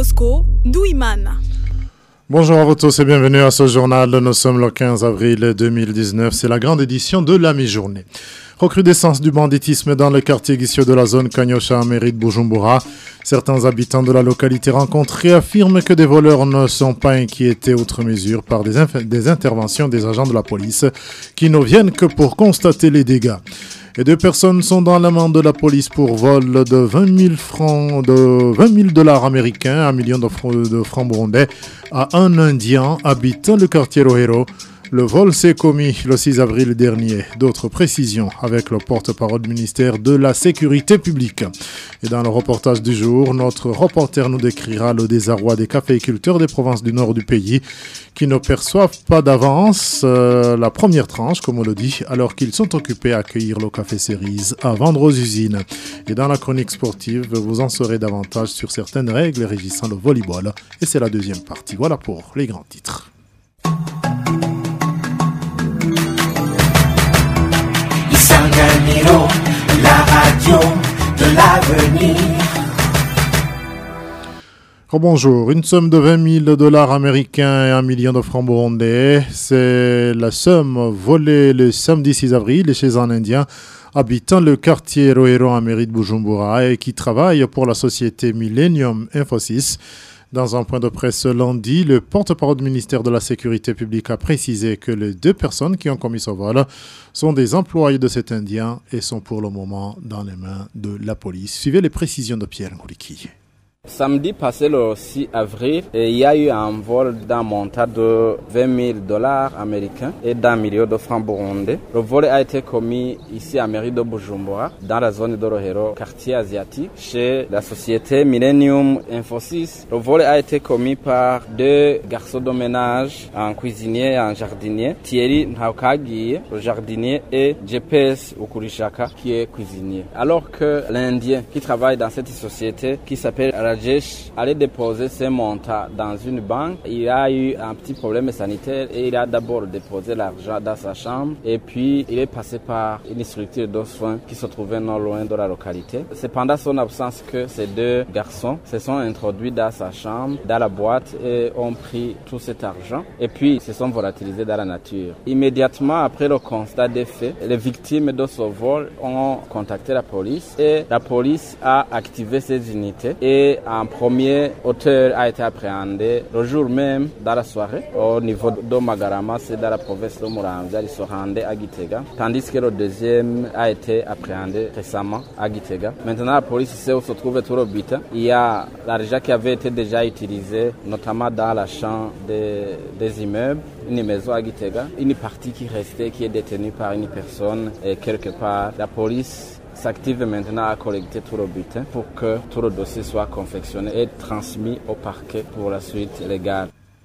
Bosco Douimana. Bonjour à vous tous et bienvenue à ce journal. Nous sommes le 15 avril 2019. C'est la grande édition de la mi-journée. Recrudescence du banditisme dans le quartier Guissio de la zone Kanyosha en mairie de Bujumbura. Certains habitants de la localité rencontrés affirment que des voleurs ne sont pas inquiétés outre mesure par des interventions des agents de la police qui ne viennent que pour constater les dégâts. Et 2 personnes sont dans la main de la police pour vol de 20 000 francs, de 20 000 dollars américains, 1 million de francs burundais, à un Indien habitant le quartier Rohero. Le vol s'est commis le 6 avril dernier. D'autres précisions avec le porte-parole du ministère de la Sécurité publique. Et dans le reportage du jour, notre reporter nous décrira le désarroi des caféiculteurs des provinces du nord du pays qui ne perçoivent pas d'avance la première tranche, comme on le dit, alors qu'ils sont occupés à accueillir le café cerise à vendre aux usines. Et dans la chronique sportive, vous en saurez davantage sur certaines règles régissant le volleyball. Et c'est la deuxième partie. Voilà pour les grands titres. La radio de l'avenir. Bonjour, une somme de 20 000 dollars américains et 1 million de francs burundais. C'est la somme volée le samedi 6 avril chez un Indien habitant le quartier Rohero en mairie de Bujumbura et qui travaille pour la société Millennium Infosys. Dans un point de presse lundi, le porte-parole du ministère de la Sécurité publique a précisé que les 2 personnes qui ont commis ce vol sont des employés de cet Indien et sont pour le moment dans les mains de la police. Suivez les précisions de Pierre Ngouriki. Samedi passé le 6 avril, il y a eu un vol d'un montant de 20 000 dollars américains et d'1 million de francs burundais. Le vol a été commis ici à mairie de Bujumbura, dans la zone de Rohero, quartier asiatique, chez la société Millennium Infosys. Le vol a été commis par 2 garçons de ménage, un cuisinier et un jardinier, Thierry Nhaukagi, le jardinier, et GPS Ukurishaka, qui est cuisinier. Alors que l'Indien qui travaille dans cette société, qui s'appelle Rajesh, allait déposer ses montants dans une banque. Il a eu un petit problème sanitaire et il a d'abord déposé l'argent dans sa chambre et puis il est passé par une structure de soins qui se trouvait non loin de la localité. C'est pendant son absence que ces 2 garçons se sont introduits dans sa chambre, dans la boîte et ont pris tout cet argent et puis se sont volatilisés dans la nature. Immédiatement après le constat des faits, les victimes de ce vol ont contacté la police et la police a activé ses unités et un premier auteur a été appréhendé le jour même dans la soirée au niveau de Magarama, c'est dans la province de Muramvya, il se rendait à Gitega, tandis que le deuxième a été appréhendé récemment à Gitega. Maintenant la police sait où se trouve tout le butin. Il y a l'argent qui avait été déjà utilisé, notamment dans l'achat des immeubles, une maison à Gitega, une partie qui restait, qui est détenue par une personne et quelque part la police s'active maintenant à collecter tout le butin pour que tout le dossier soit confectionné et transmis au parquet pour la suite légale.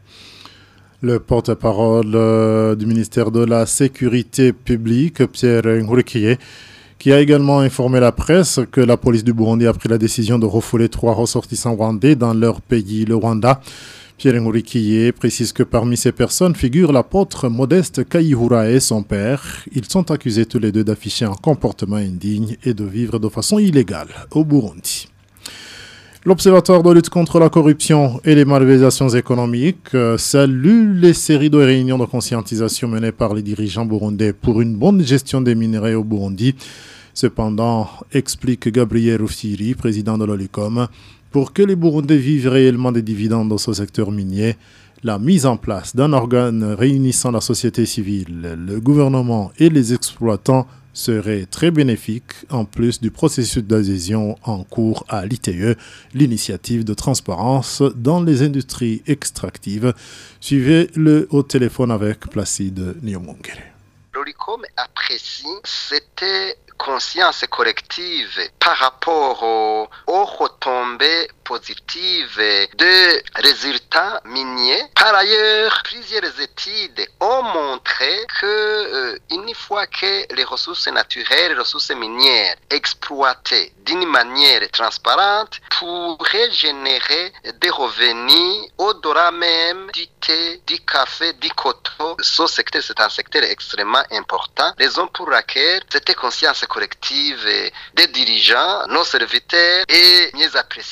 Le porte-parole du ministère de la Sécurité publique, Pierre Ngourikiye, qui a également informé la presse que la police du Burundi a pris la décision de refouler 3 ressortissants rwandais dans leur pays, le Rwanda. Pierre Ngourikiye précise que parmi ces personnes figure l'apôtre Modeste Kayihura et son père. Ils sont accusés tous les 2 d'afficher un comportement indigne et de vivre de façon illégale au Burundi. L'Observatoire de lutte contre la corruption et les malversations économiques salue les séries de réunions de conscientisation menées par les dirigeants burundais pour une bonne gestion des minerais au Burundi. Cependant, explique Gabriel Rufsiri, président de l'OLICOM, pour que les Burundais vivent réellement des dividendes dans ce secteur minier, la mise en place d'un organe réunissant la société civile, le gouvernement et les exploitants serait très bénéfique, en plus du processus d'adhésion en cours à l'ITE, l'initiative de transparence dans les industries extractives. Suivez-le au téléphone avec Placide Niomongere. L'OLICOM apprécie cette conscience collective par rapport aux retombées positives de résultats miniers. Par ailleurs, plusieurs études ont montré que une fois que les ressources naturelles, les ressources minières exploitées d'une manière transparente pourraient générer des revenus au-delà même du thé, du café, du coton. Ce secteur, c'est un secteur extrêmement important. Raison pour laquelle cette conscience collective des dirigeants, nos serviteurs, est mieux appréciée par l'OLICOM.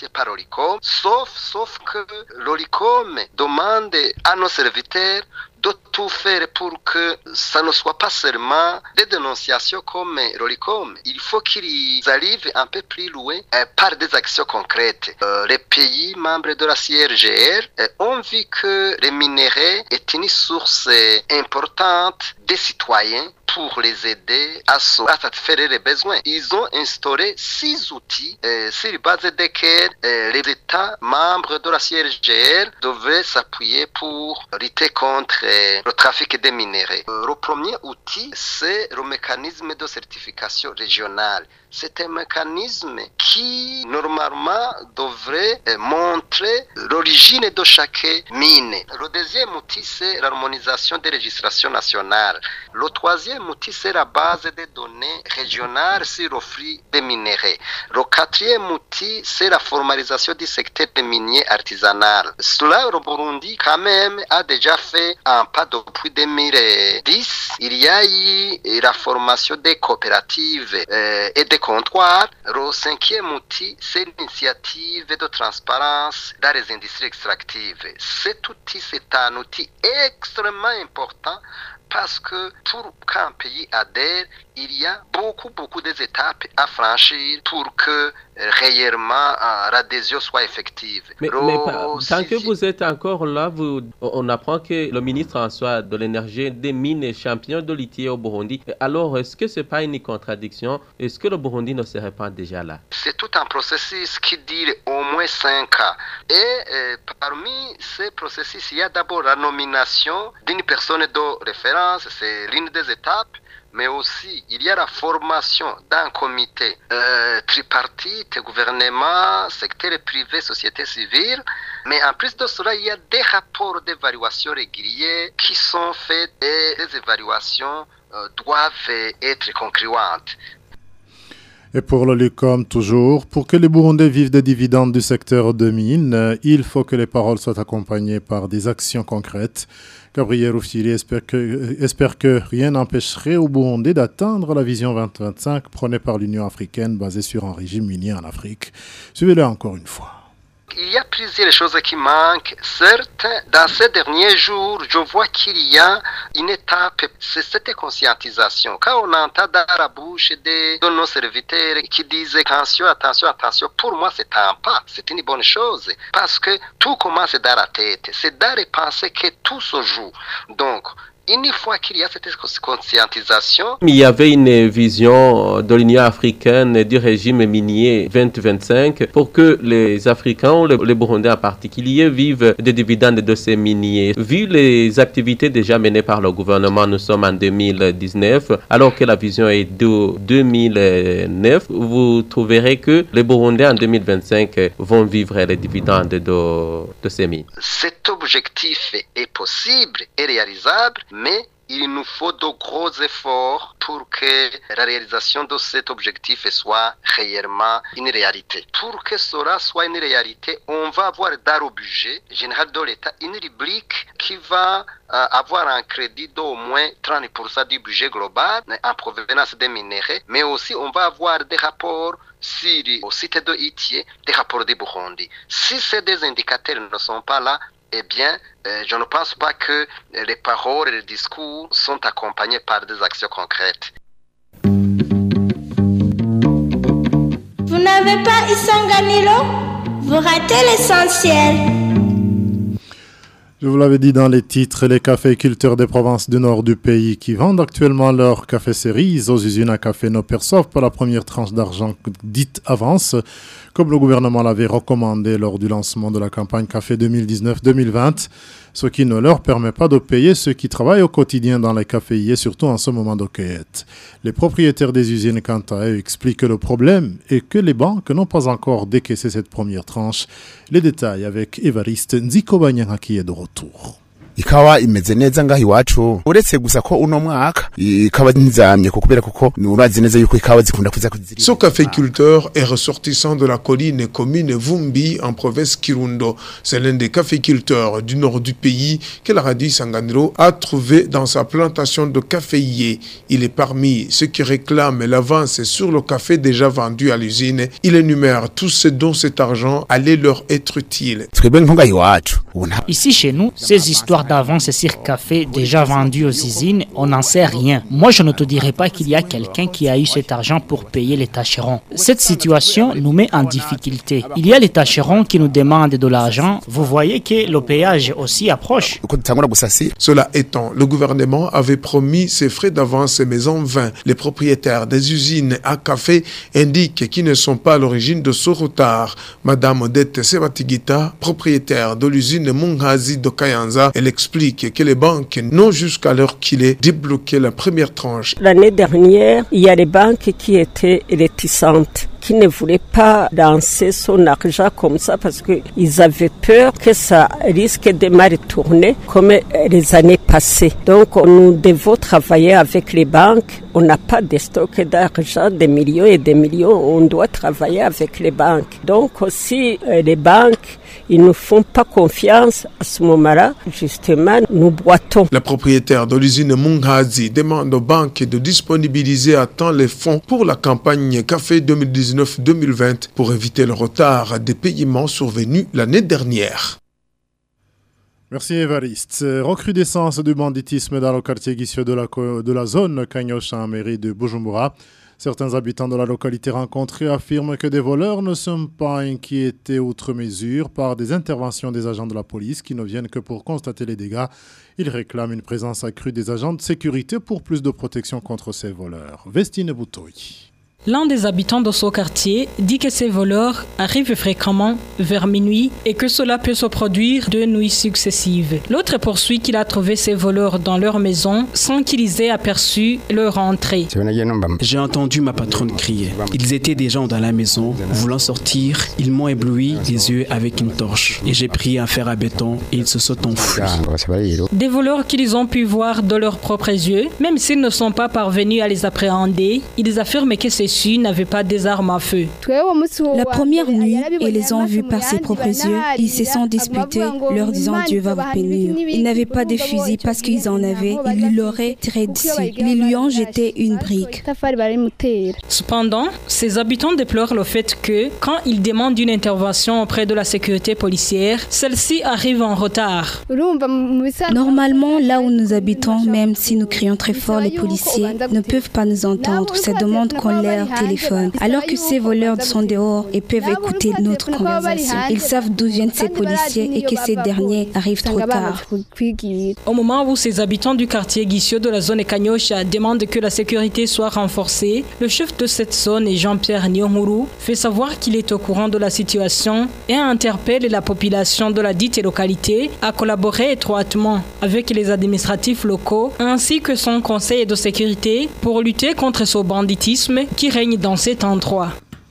l'ORICOM, sauf que l'ORICOM demande à nos serviteurs de tout faire pour que ça ne soit pas seulement des dénonciations comme l'ORICOM. Il faut qu'ils arrivent un peu plus loin par des actions concrètes. Les pays membres de la CIRGR ont vu que les minerais est une source importante des citoyens pour les aider à satisfaire les besoins. Ils ont instauré 6 outils sur la base desquels les États membres de la CIRGR devaient s'appuyer pour lutter contre le trafic des minerais. Le premier outil, c'est le mécanisme de certification régionale. C'est un mécanisme qui, normalement, devrait montrer l'origine de chaque mine. Le deuxième outil, c'est l'harmonisation des législations nationales. Le troisième outil, c'est la base des données régionales sur le flux des minerais. Le quatrième outil, c'est la formalisation du secteur des miniers artisanal. Cela, le Burundi, quand même, a déjà fait un pas depuis 2010. Il y a eu la formation des coopératives et des comptoirs. Le cinquième outil, c'est l'initiative de transparence dans les industries extractives. Cet outil, c'est un outil extrêmement important parce que pour qu'un pays adhère, il y a beaucoup d'étapes à franchir pour que réellement l'adhésion soit effective. Mais tant que vous êtes encore là, on apprend que le ministre en soi de l'énergie des mines est champion de lithium au Burundi. Alors, est-ce que ce n'est pas une contradiction? Est-ce que le Burundi ne serait pas déjà là? C'est tout un processus qui dure au moins 5 ans. Et parmi ces processus, il y a d'abord la nomination d'une personne de référence, c'est l'une des étapes. Mais aussi, il y a la formation d'un comité tripartite, gouvernement, secteur privé, société civile. Mais en plus de cela, il y a des rapports d'évaluation réguliers qui sont faits et les évaluations doivent être concluantes. Et pour l'ORICOM, toujours, pour que les Burundais vivent des dividendes du secteur de mine, il faut que les paroles soient accompagnées par des actions concrètes. Gabriel Rufsiri espère que rien n'empêcherait au Burundi d'atteindre la vision 2025 prônée par l'Union africaine basée sur un régime minier en Afrique. Suivez-le encore une fois. Il y a plusieurs choses qui manquent. Certes, dans ces derniers jours, je vois qu'il y a une étape, c'est cette conscientisation. Quand on entend dans la bouche de nos serviteurs qui disent attention, pour moi c'est un pas, c'est une bonne chose. Parce que tout commence dans la tête, c'est dans les pensées que tout se joue. Donc, une fois qu'il y a cette conscientisation... Il y avait une vision de l'Union africaine du régime minier 2025 pour que les Africains, les Burundais en particulier, vivent des dividendes de ces miniers. Vu les activités déjà menées par le gouvernement, nous sommes en 2019, alors que la vision est de 2009, vous trouverez que les Burundais en 2025 vont vivre les dividendes de ces mines. Cet objectif est possible et réalisable, mais il nous faut de gros efforts pour que la réalisation de cet objectif soit réellement une réalité. Pour que cela soit une réalité, on va avoir dans le budget général de l'État une rubrique qui va avoir un crédit d'au moins 30% du budget global en provenance des minerais, mais aussi on va avoir des rapports sur le site de Itier, des rapports du Burundi. Si ces deux indicateurs ne sont pas là, eh bien, je ne pense pas que les paroles et les discours sont accompagnés par des actions concrètes. Vous n'avez pas Isanganilo? Vous ratez l'essentiel. Je vous l'avais dit dans les titres, les caféiculteurs des provinces du nord du pays qui vendent actuellement leur café cerise aux usines à café ne perçoivent pas la première tranche d'argent dite avance, comme le gouvernement l'avait recommandé lors du lancement de la campagne café 2019-2020, ce qui ne leur permet pas de payer ceux qui travaillent au quotidien dans les caféiers, surtout en ce moment de cueillette. Les propriétaires des usines, quant à eux, expliquent que le problème est que les banques n'ont pas encore décaissé cette première tranche. Les détails avec Évariste Nzikobanyanga qui est de retour. ikawa imeze neza ngaho iwacu uretse gusa ko uno mwaka ikawa nizamye kubera kuko urazi neza yuko ikawa zikunda kuza kuzirira. Ce caféiculteur est ressortissant de la colline commune Vumbi en province Kirundo. C'est l'un des caféiculteurs du nord du pays que la radio Sanganiro a trouvé dans sa plantation de caféier. Il est parmi ceux qui réclament l'avance sur le café déjà vendu à l'usine. Il énumère tous ceux dont cet argent allait leur être utile. Ici chez nous, ces histoires d'avance sur café déjà vendu aux usines, on n'en sait rien. Moi, je ne te dirai pas qu'il y a quelqu'un qui a eu cet argent pour payer les tâcherons. Cette situation nous met en difficulté. Il y a les tâcherons qui nous demandent de l'argent. Vous voyez que le péage aussi approche. Cela étant, le gouvernement avait promis ses frais d'avance mais en vain. Les propriétaires des usines à café indiquent qu'ils ne sont pas à l'origine de ce retard. Madame Odette Sebatigita, propriétaire de l'usine Mungazi de Kayanza, elle explique que les banques n'ont jusqu'à l'heure qu'il est débloqué la première tranche. L'année dernière, il y a les banques qui étaient réticentes, qui ne voulaient pas lancer son argent comme ça parce qu'ils avaient peur que ça risque de mal tourner comme les années passées. Donc nous devons travailler avec les banques. On n'a pas de stock d'argent, des millions et des millions. On doit travailler avec les banques. Donc aussi les banques, ils ne font pas confiance à ce moment-là. Justement, nous boitons. La propriétaire de l'usine Mungazi demande aux banques de disponibiliser à temps les fonds pour la campagne Café 2019-2020 pour éviter le retard des paiements survenus l'année dernière. Merci Évariste. Recrudescence du banditisme dans le quartier Guissieu de la zone Kanyosha en mairie de Bujumbura. Certains habitants de la localité rencontrés affirment que des voleurs ne sont pas inquiétés outre mesure par des interventions des agents de la police qui ne viennent que pour constater les dégâts. Ils réclament une présence accrue des agents de sécurité pour plus de protection contre ces voleurs. Vestine Boutoy. L'un des habitants de ce quartier dit que ces voleurs arrivent fréquemment vers minuit et que cela peut se produire de nuits successives. L'autre poursuit qu'il a trouvé ces voleurs dans leur maison sans qu'ils aient aperçu leur entrée. J'ai entendu ma patronne crier. Ils étaient des gens dans la maison, voulant sortir. Ils m'ont ébloui les yeux avec une torche. Et j'ai pris un fer à béton et ils se sont enfuis. Des voleurs qu'ils ont pu voir de leurs propres yeux, même s'ils ne sont pas parvenus à les appréhender, ils affirment que ces n'avaient pas des armes à feu. La première nuit, ils les ont vus par ses propres yeux. Ils se sont disputés, leur disant Dieu va vous bénir. Ils n'avaient pas de fusil parce qu'ils en avaient. Ils l'auraient tiré dessus. Ils lui ont jeté une brique. Cependant, ces habitants déplorent le fait que, quand ils demandent une intervention auprès de la sécurité policière, celle-ci arrive en retard. Normalement, là où nous habitons, même si nous crions très fort, les policiers ne peuvent pas nous entendre. Ça demande qu'on leur téléphone. Alors que ces voleurs sont dehors et peuvent écouter notre conversation. Ils savent d'où viennent ces policiers et que ces derniers arrivent trop tard. Au moment où ces habitants du quartier Guissieu de la zone Kanyosha demandent que la sécurité soit renforcée, le chef de cette zone, Jean-Pierre Nyonguru, fait savoir qu'il est au courant de la situation et interpelle la population de la dite localité à collaborer étroitement avec les administratifs locaux ainsi que son conseil de sécurité pour lutter contre ce banditisme qui règne dans cet endroit.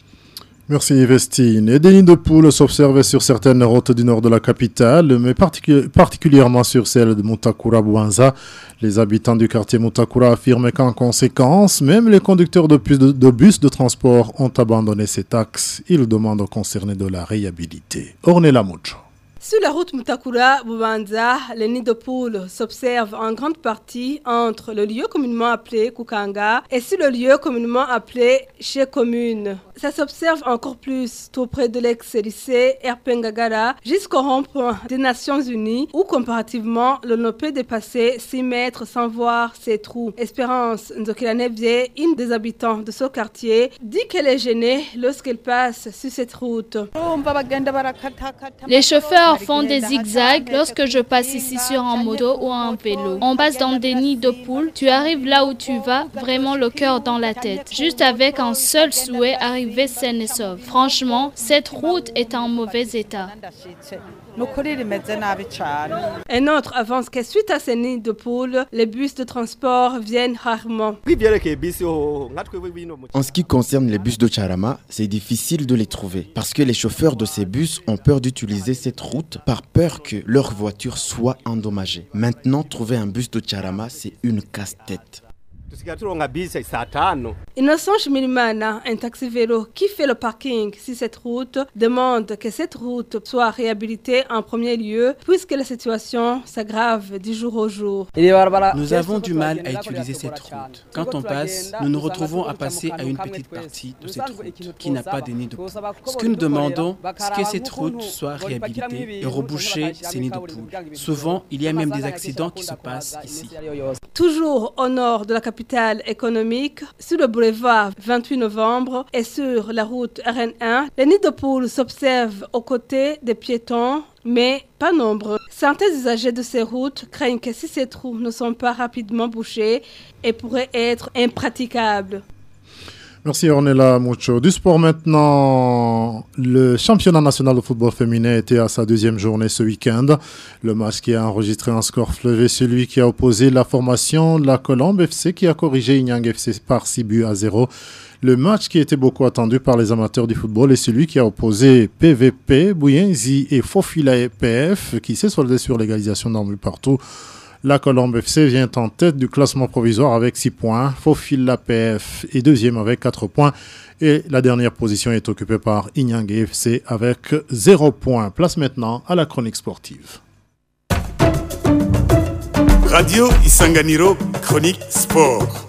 Merci Vestine. Des nids de poules s'observent sur certaines routes du nord de la capitale, mais particulièrement sur celle de Mutakura-Bouanza. Les habitants du quartier Mutakura affirment qu'en conséquence, même les conducteurs de bus de transport ont abandonné cet axe. Ils demandent aux concernés de la réhabiliter. Ornella Mucho. Sur la route Mutakura-Bubanza, les nids de poules s'observent en grande partie entre le lieu communément appelé Kukanga et sur le lieu communément appelé Chez Commune. Ça s'observe encore plus tout près de l'ex-lycée Erpengagara jusqu'au rond-point des Nations Unies où comparativement l'on ne peut dépasser 6 mètres sans voir ses trous. Espérance Nzokilanevie, une des habitants de ce quartier, dit qu'elle est gênée lorsqu'elle passe sur cette route. Les chauffeurs font des zigzags lorsque je passe ici sur un moto ou un vélo. On passe dans des nids de poules. Tu arrives là où tu vas, vraiment le cœur dans la tête. Juste avec un seul souhait, arriver arriver saine et sauve. Franchement, cette route est en mauvais état. Un autre avance que suite à ces nids de poules, les bus de transport viennent rarement. En ce qui concerne les bus de Charama, c'est difficile de les trouver parce que les chauffeurs de ces bus ont peur d'utiliser cette route par peur que leur voiture soit endommagée. Maintenant, trouver un bus de Charama, c'est une casse-tête. Innocent Chimilimana, un taxi-vélo qui fait le parking sur cette route, demande que cette route soit réhabilitée en premier lieu puisque la situation s'aggrave du jour au jour. Nous avons du mal à utiliser cette route. Quand on passe, nous nous retrouvons à passer à une petite partie de cette route qui n'a pas de nid de poule. Ce que nous demandons, c'est que cette route soit réhabilitée et reboucher ces nids de poule. Souvent, il y a même des accidents qui se passent ici. Toujours au nord de la capitale économique, sur le boulevard 28 novembre et sur la route RN1, les nids de poules s'observent aux côtés des piétons, mais pas nombreux. Certains usagers de ces routes craignent que si ces trous ne sont pas rapidement bouchés, elles pourraient être impraticables. Merci Ornella Mucho. Du sport maintenant, le championnat national de football féminin était à sa deuxième journée ce week-end. Le match qui a enregistré un score fleuvé, celui qui a opposé la formation La Colombe FC qui a corrigé Inyang FC par 6-0. Le match qui était beaucoup attendu par les amateurs du football est celui qui a opposé PVP, Bouyenzi et Fofila PF qui s'est soldé sur l'égalisation d'un but partout. La Colombe FC vient en tête du classement provisoire avec 6 points. Fofila PF est deuxième avec 4 points. Et la dernière position est occupée par Inyang FC avec 0 points. Place maintenant à la chronique sportive. Radio Isanganiro, chronique sport.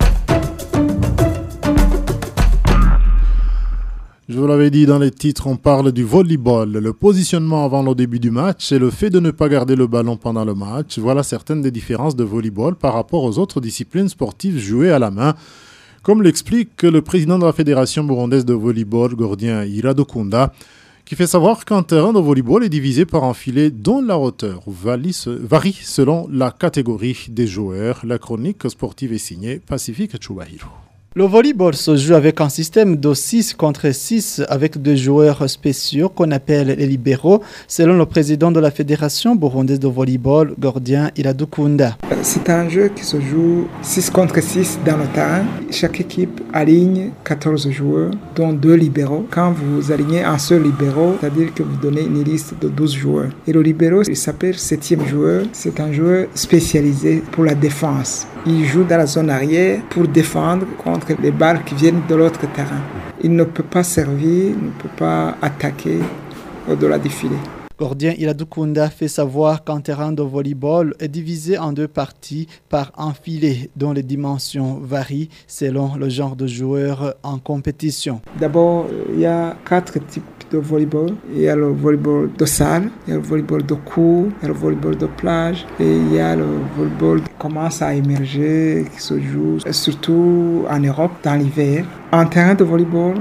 Je vous l'avais dit dans les titres, on parle du volleyball. Le positionnement avant le début du match et le fait de ne pas garder le ballon pendant le match. Voilà certaines des différences de volleyball par rapport aux autres disciplines sportives jouées à la main. Comme l'explique le président de la Fédération burundaise de volleyball, Gordien Iradokunda, qui fait savoir qu'un terrain de volleyball est divisé par un filet dont la hauteur varie selon la catégorie des joueurs. La chronique sportive est signée Pacifique Chubahiro. Le volleyball se joue avec un système de 6 contre 6 avec 2 joueurs spéciaux qu'on appelle les libéraux, selon le président de la Fédération burundaise de volleyball, Gordien Iradukunda. C'est un jeu qui se joue 6 contre 6 dans le terrain. Chaque équipe aligne 14 joueurs, dont 2 libéraux. Quand vous alignez un seul libéraux, c'est-à-dire que vous donnez une liste de 12 joueurs. Et le libéraux, il s'appelle 7e joueur. C'est un joueur spécialisé pour la défense. Il joue dans la zone arrière pour défendre contre les balles qui viennent de l'autre terrain. Il ne peut pas servir, ne peut pas attaquer au-delà du filet. Gordien Iradukunda fait savoir qu'un terrain de volleyball est divisé en 2 parties par un filet dont les dimensions varient selon le genre de joueur en compétition. D'abord, il y a 4 types de volleyball. Il y a le volleyball de salle, il y a le volleyball de court, il y a le volleyball de plage et il y a le volleyball qui commence à émerger, qui se joue surtout en Europe dans l'hiver. Un terrain de volleyball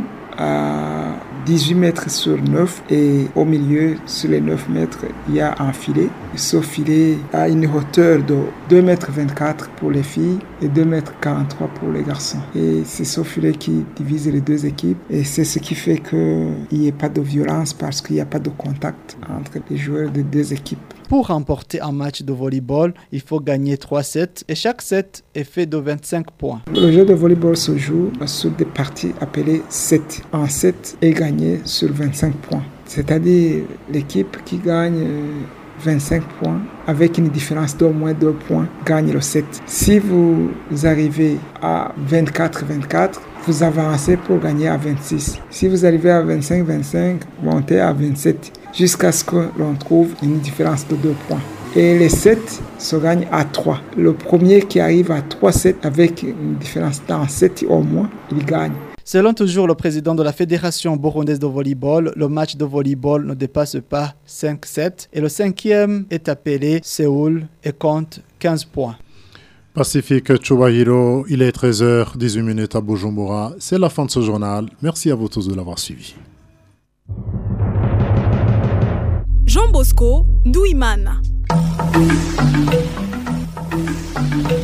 à 18 mètres sur 9 et au milieu, sur les 9 mètres, il y a un filet. Ce filet a une hauteur de 2,24 mètres pour les filles et 2,43 mètres pour les garçons. Et c'est ce filet qui divise les 2 équipes et c'est ce qui fait qu'il n'y ait pas de violence parce qu'il n'y a pas de contact entre les joueurs des 2 équipes. Pour remporter un match de volleyball, il faut gagner 3 sets et chaque set est fait de 25 points. Le jeu de volleyball se joue sur des parties appelées sets. Un set est gagné sur 25 points. C'est-à-dire l'équipe qui gagne 25 points avec une différence d'au moins 2 points gagne le set. Si vous arrivez à 24-24, vous avancez pour gagner à 26. Si vous arrivez à 25-25, montez à 27 jusqu'à ce que l'on trouve une différence de 2 points. Et les 7 se gagnent à 3. Le premier qui arrive à 3 sets avec une différence d'un 7 au moins, il gagne. Selon toujours le président de la Fédération burundaise de volleyball, le match de volleyball ne dépasse pas 5-7 et le 5e est appelé Séoul et compte 15 points. Pacifique Chubahiro, il est 13h18 à Bujumbura. C'est la fin de ce journal. Merci à vous tous de l'avoir suivi. Jean Bosco Douimana.